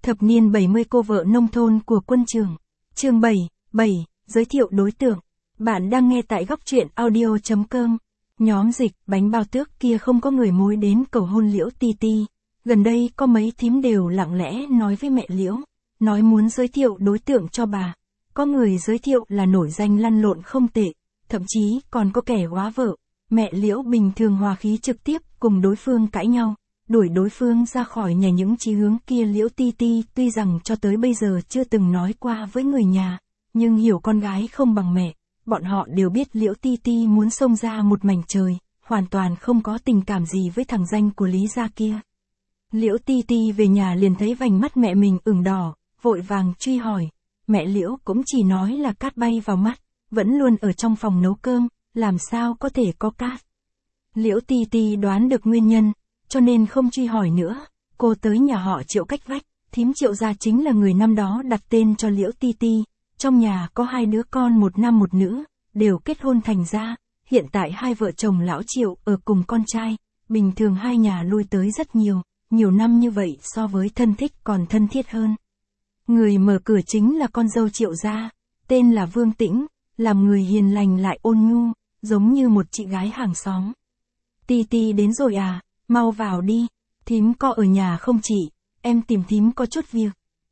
Thập niên 70 cô vợ nông thôn của quân trường. Chương 7, giới thiệu đối tượng. Bạn đang nghe tại góc truyện audio.com. Nhóm dịch bánh bao tước kia không có người mối đến cầu hôn Liễu Ti Ti. Gần đây có mấy thím đều lặng lẽ nói với mẹ Liễu, nói muốn giới thiệu đối tượng cho bà. Có người giới thiệu là nổi danh lăn lộn không tệ, thậm chí còn có kẻ góa vợ. Mẹ Liễu bình thường hòa khí trực tiếp cùng đối phương cãi nhau, đuổi đối phương ra khỏi nhà những chí hướng kia. Liễu Ti Ti tuy rằng cho tới bây giờ chưa từng nói qua với người nhà, nhưng hiểu con gái không bằng mẹ, bọn họ đều biết Liễu Ti Ti muốn xông ra một mảnh trời, hoàn toàn không có tình cảm gì với thằng danh của Lý gia kia. Liễu Ti Ti về nhà liền thấy vành mắt mẹ mình ửng đỏ, vội vàng truy hỏi. Mẹ Liễu cũng chỉ nói là cát bay vào mắt, vẫn luôn ở trong phòng nấu cơm, làm sao có thể có cát. Liễu Ti Ti đoán được nguyên nhân, cho nên không truy hỏi nữa. Cô tới nhà họ Triệu cách vách, thím Triệu gia chính là người năm đó đặt tên cho Liễu Ti Ti. Trong nhà có 2 đứa con, một nam một nữ, đều kết hôn thành gia. Hiện tại hai vợ chồng lão Triệu ở cùng con trai, bình thường hai nhà lui tới rất nhiều năm như vậy so với thân thích còn thân thiết hơn. Người mở cửa chính là con dâu Triệu gia, tên là Vương Tĩnh, làm người hiền lành lại ôn nhu, giống như một chị gái hàng xóm. Ti Ti đến rồi à, mau vào đi, thím có ở nhà không chị, em tìm thím có chút việc.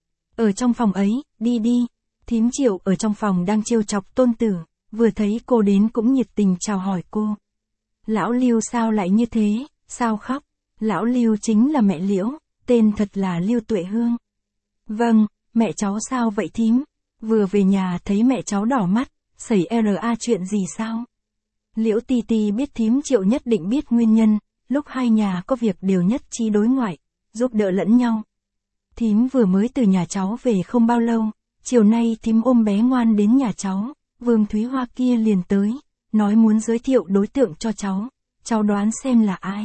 Ở trong phòng ấy, đi đi. Thím Triệu ở trong phòng đang trêu chọc tôn tử, vừa thấy cô đến cũng nhiệt tình chào hỏi cô. Lão Lưu sao lại như thế, sao khóc? Lão Lưu chính là mẹ Liễu, tên thật là Lưu Tuệ Hương. Vâng, mẹ cháu sao vậy thím? Vừa về nhà thấy mẹ cháu đỏ mắt, xảy ra chuyện gì sao? Liễu Ti Ti biết thím Triệu nhất định biết nguyên nhân, lúc hai nhà có việc đều nhất trí đối ngoại, giúp đỡ lẫn nhau. Thím vừa mới từ nhà cháu về không bao lâu, chiều nay thím ôm bé ngoan đến nhà cháu, Vương Thúy Hoa kia liền tới, nói muốn giới thiệu đối tượng cho cháu đoán xem là ai.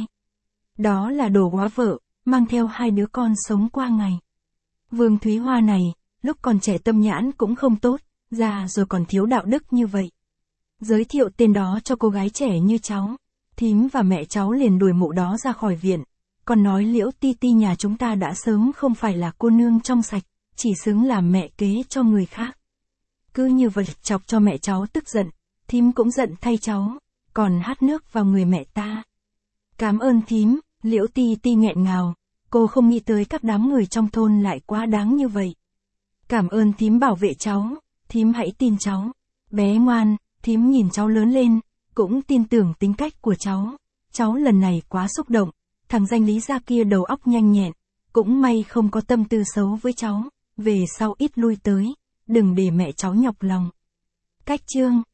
Đó là đồ góa vợ, mang theo 2 đứa con sống qua ngày. Vương Thúy Hoa này, lúc còn trẻ tâm nhãn cũng không tốt, già rồi còn thiếu đạo đức như vậy. Giới thiệu tên đó cho cô gái trẻ như cháu, thím và mẹ cháu liền đuổi mụ đó ra khỏi viện, còn nói Liễu Ti Ti nhà chúng ta đã sớm không phải là cô nương trong sạch, chỉ xứng làm mẹ kế cho người khác. Cứ như vậy chọc cho mẹ cháu tức giận, thím cũng giận thay cháu, còn hát nước vào người mẹ ta. Cảm ơn thím, Liễu Ti Ti nghẹn ngào, cô không nghĩ tới các đám người trong thôn lại quá đáng như vậy. Cảm ơn thím bảo vệ cháu, thím hãy tin cháu. Bé ngoan, thím nhìn cháu lớn lên, cũng tin tưởng tính cách của cháu lần này quá xúc động, thằng danh Lý gia kia đầu óc nhanh nhẹn, cũng may không có tâm tư xấu với cháu, về sau ít lui tới, đừng để mẹ cháu nhọc lòng. Cách chương